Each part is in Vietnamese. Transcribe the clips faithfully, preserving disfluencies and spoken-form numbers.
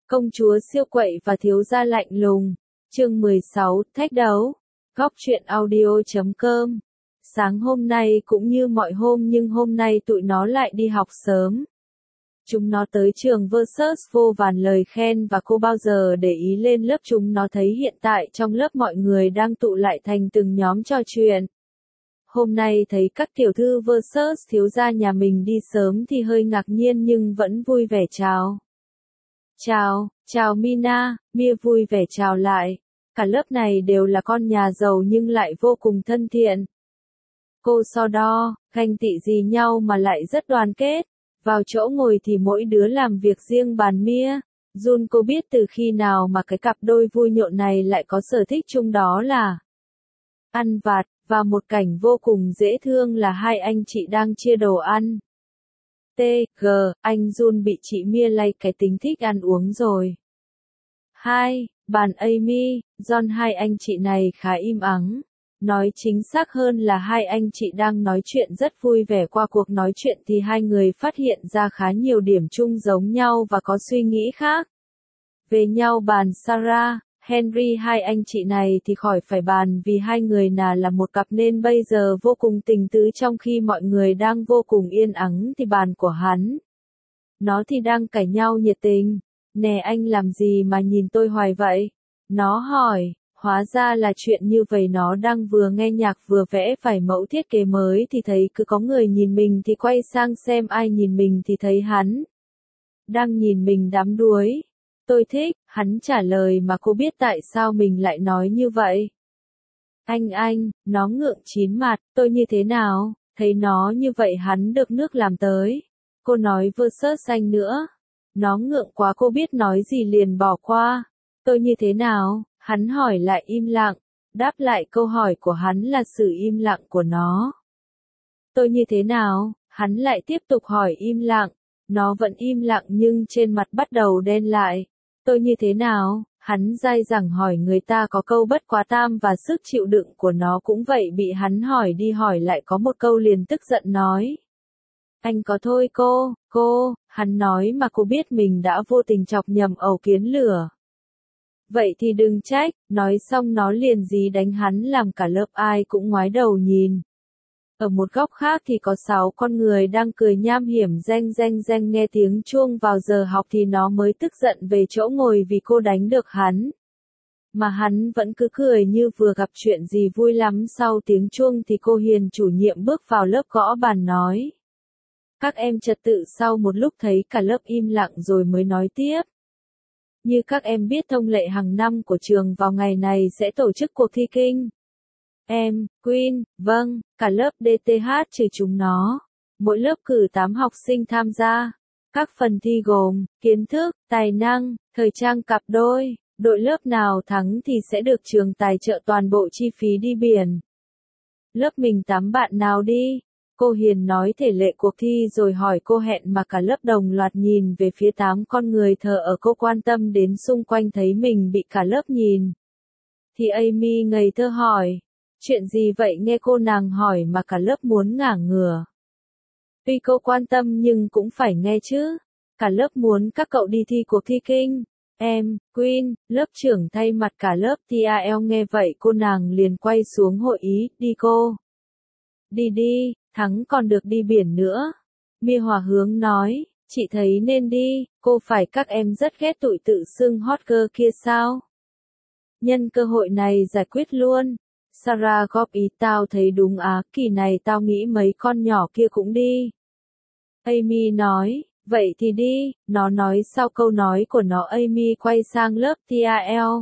Công chúa siêu quậy và thiếu gia lạnh lùng. Chương mười sáu, thách đấu. Góc truyện audio chấm com. Sáng hôm nay cũng như mọi hôm nhưng hôm nay tụi nó lại đi học sớm. Chúng nó tới trường versus vô vàn lời khen và cô bao giờ để ý lên lớp chúng nó thấy hiện tại trong lớp mọi người đang tụ lại thành từng nhóm trò chuyện. Hôm nay thấy các tiểu thư versus thiếu gia nhà mình đi sớm thì hơi ngạc nhiên nhưng vẫn vui vẻ chào. Chào, chào Mina, Mia vui vẻ chào lại. Cả lớp này đều là con nhà giàu nhưng lại vô cùng thân thiện. Cô so đo, ganh tị gì nhau mà lại rất đoàn kết. Vào chỗ ngồi thì mỗi đứa làm việc riêng bàn Mia. Jun cô biết từ khi nào mà cái cặp đôi vui nhộn này lại có sở thích chung đó là ăn vặt, và một cảnh vô cùng dễ thương là hai anh chị đang chia đồ ăn. T G, anh Jun bị chị Mia lay cái tính thích ăn uống rồi. Hai, bàn Amy, John hai anh chị này khá im ắng. Nói chính xác hơn là hai anh chị đang nói chuyện rất vui vẻ qua cuộc nói chuyện thì hai người phát hiện ra khá nhiều điểm chung giống nhau và có suy nghĩ khác. Về nhau bàn Sarah, Henry hai anh chị này thì khỏi phải bàn vì hai người nào là một cặp nên bây giờ vô cùng tình tứ trong khi mọi người đang vô cùng yên ắng thì bàn của hắn. Nó thì đang cãi nhau nhiệt tình. Nè anh làm gì mà nhìn tôi hoài vậy? Nó hỏi, hóa ra là chuyện như vậy nó đang vừa nghe nhạc vừa vẽ vài mẫu thiết kế mới thì thấy cứ có người nhìn mình thì quay sang xem ai nhìn mình thì thấy hắn. Đang nhìn mình đắm đuối. Tôi thích, hắn trả lời mà cô biết tại sao mình lại nói như vậy. Anh anh, nó ngượng chín mặt, tôi như thế nào, thấy nó như vậy hắn được nước làm tới. Cô nói versus anh nữa. Nó ngượng quá cô biết nói gì liền bỏ qua. Tôi như thế nào, hắn hỏi lại im lặng. Đáp lại câu hỏi của hắn là sự im lặng của nó. Tôi như thế nào, hắn lại tiếp tục hỏi im lặng. Nó vẫn im lặng nhưng trên mặt bắt đầu đen lại. Tôi như thế nào, hắn dai dẳng hỏi người ta có câu bất quá tam và sức chịu đựng của nó cũng vậy bị hắn hỏi đi hỏi lại có một câu liền tức giận nói. Anh có thôi cô, cô, hắn nói mà cô biết mình đã vô tình chọc nhầm ẩu kiến lửa. Vậy thì đừng trách, nói xong nó liền dí đánh hắn làm cả lớp ai cũng ngoái đầu nhìn. Ở một góc khác thì có sáu con người đang cười nham hiểm reng reng reng nghe tiếng chuông vào giờ học thì nó mới tức giận về chỗ ngồi vì cô đánh được hắn. Mà hắn vẫn cứ cười như vừa gặp chuyện gì vui lắm sau tiếng chuông thì cô Hiền chủ nhiệm bước vào lớp gõ bàn nói. Các em trật tự sau một lúc thấy cả lớp im lặng rồi mới nói tiếp. Như các em biết thông lệ hàng năm của trường vào ngày này sẽ tổ chức cuộc thi kinh. Em, Queen, vâng, cả lớp đê tê hát trừ chúng nó. Mỗi lớp cử tám học sinh tham gia. Các phần thi gồm, kiến thức, tài năng, thời trang cặp đôi. Đội lớp nào thắng thì sẽ được trường tài trợ toàn bộ chi phí đi biển. Lớp mình tám bạn nào đi? Cô Hiền nói thể lệ cuộc thi rồi hỏi cô Hẹn mà cả lớp đồng loạt nhìn về phía tám con người thờ ở cô quan tâm đến xung quanh thấy mình bị cả lớp nhìn. Thì Amy ngây thơ hỏi. Chuyện gì vậy nghe cô nàng hỏi mà cả lớp muốn ngả ngửa. Tuy cô quan tâm nhưng cũng phải nghe chứ. Cả lớp muốn các cậu đi thi cuộc thi kinh. Em, Queen, lớp trưởng thay mặt cả lớp tê a lờ nghe vậy cô nàng liền quay xuống hội ý, đi cô. Đi đi, thắng còn được đi biển nữa. Mia Hòa Hướng nói, chị thấy nên đi, cô phải các em rất ghét tụi tự xưng hot girl kia sao. Nhân cơ hội này giải quyết luôn. Sarah góp ý tao thấy đúng á, kỳ này tao nghĩ mấy con nhỏ kia cũng đi. Amy nói, vậy thì đi, nó nói sau câu nói của nó Amy quay sang lớp tê a lờ.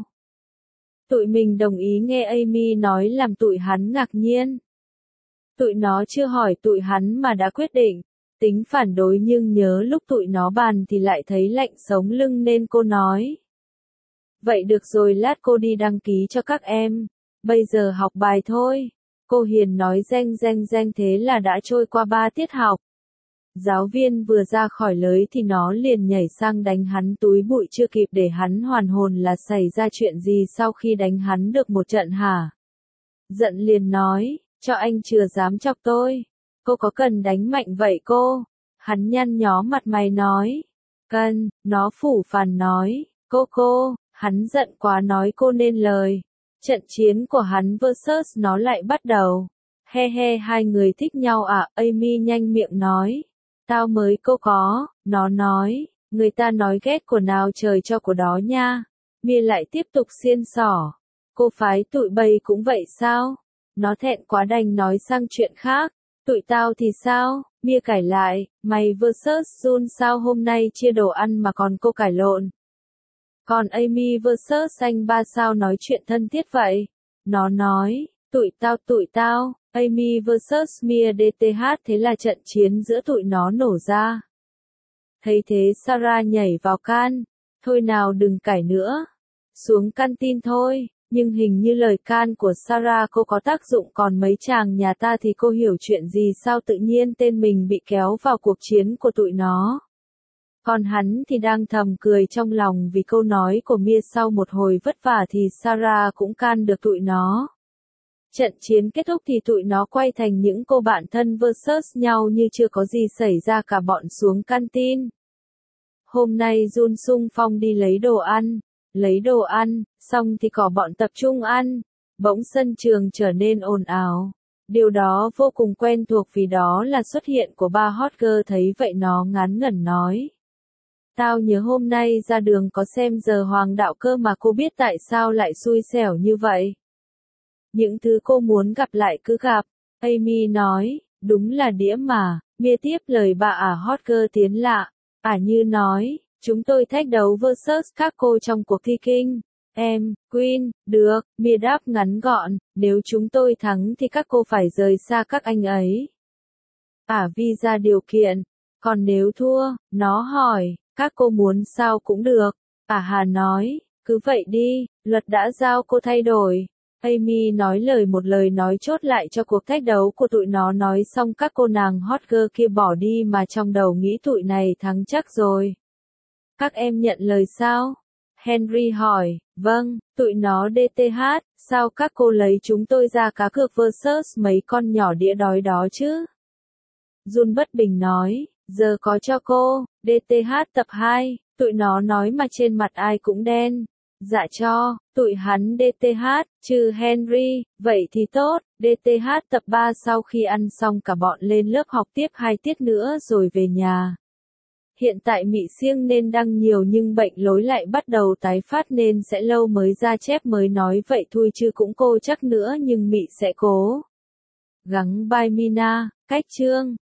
Tụi mình đồng ý nghe Amy nói làm tụi hắn ngạc nhiên. Tụi nó chưa hỏi tụi hắn mà đã quyết định, tính phản đối nhưng nhớ lúc tụi nó bàn thì lại thấy lạnh sống lưng nên cô nói. Vậy được rồi lát cô đi đăng ký cho các em. Bây giờ học bài thôi. Cô Hiền nói reng reng reng thế là đã trôi qua ba tiết học. Giáo viên vừa ra khỏi lưới thì nó liền nhảy sang đánh hắn túi bụi chưa kịp để hắn hoàn hồn là xảy ra chuyện gì sau khi đánh hắn được một trận hả. Giận liền nói, cho anh chưa dám chọc tôi. Cô có cần đánh mạnh vậy cô? Hắn nhăn nhó mặt mày nói. Cần, nó phủ phàn nói. Cô cô, hắn giận quá nói cô nên lời. Trận chiến của hắn versus nó lại bắt đầu. He he hai người thích nhau à, Amy nhanh miệng nói. Tao mới cô có, nó nói, người ta nói ghét của nào trời cho của đó nha. Mia lại tiếp tục xiên xỏ. Cô phái tụi bay cũng vậy sao? Nó thẹn quá đành nói sang chuyện khác. Tụi tao thì sao? Mia cãi lại, mày versus Jun sao hôm nay chia đồ ăn mà còn cô cãi lộn. Còn Amy versus anh ba sao nói chuyện thân thiết vậy? Nó nói, tụi tao tụi tao, Amy versus Mia đê tê hát thế là trận chiến giữa tụi nó nổ ra. Thấy thế Sarah nhảy vào can, thôi nào đừng cãi nữa, xuống canteen thôi, nhưng hình như lời can của Sarah cô có tác dụng còn mấy chàng nhà ta thì cô hiểu chuyện gì sao tự nhiên tên mình bị kéo vào cuộc chiến của tụi nó. Còn hắn thì đang thầm cười trong lòng vì câu nói của Mia sau một hồi vất vả thì Sarah cũng can được tụi nó. Trận chiến kết thúc thì tụi nó quay thành những cô bạn thân versus nhau như chưa có gì xảy ra cả bọn xuống canteen. Hôm nay Jun xung phong đi lấy đồ ăn, lấy đồ ăn, xong thì có bọn tập trung ăn, bỗng sân trường trở nên ồn ào. Điều đó vô cùng quen thuộc vì đó là xuất hiện của ba hot girl thấy vậy nó ngán ngẩn nói. Tao nhớ hôm nay ra đường có xem giờ hoàng đạo cơ mà cô biết tại sao lại xui xẻo như vậy. Những thứ cô muốn gặp lại cứ gặp, Amy nói, đúng là đĩa mà, Mia tiếp lời bà ả hot girl tiến lạ, ả như nói, chúng tôi thách đấu versus các cô trong cuộc thi kinh. Em, Queen, được, Mia đáp ngắn gọn, nếu chúng tôi thắng thì các cô phải rời xa các anh ấy. Ả vi ra điều kiện, còn nếu thua, nó hỏi, các cô muốn sao cũng được. Ả hà nói, cứ vậy đi, luật đã giao cô thay đổi. Amy nói lời một lời nói chốt lại cho cuộc thách đấu của tụi nó nói xong các cô nàng hot girl kia bỏ đi mà trong đầu nghĩ tụi này thắng chắc rồi. Các em nhận lời sao? Henry hỏi, vâng, tụi nó đê tê hát, sao các cô lấy chúng tôi ra cá cược versus mấy con nhỏ đĩa đói đó chứ? Jun bất bình nói, giờ có cho cô, đê tê hát tập hai, tụi nó nói mà trên mặt ai cũng đen. Dạ cho, tụi hắn đê tê hát, trừ Henry, vậy thì tốt, đê tê hát tập ba sau khi ăn xong cả bọn lên lớp học tiếp hai tiết nữa rồi về nhà. Hiện tại Mị siêng nên đăng nhiều nhưng bệnh lối lại bắt đầu tái phát nên sẽ lâu mới ra chép mới nói vậy thôi chứ cũng cô chắc nữa nhưng Mị sẽ cố gắng. Bye Mina, cách chương.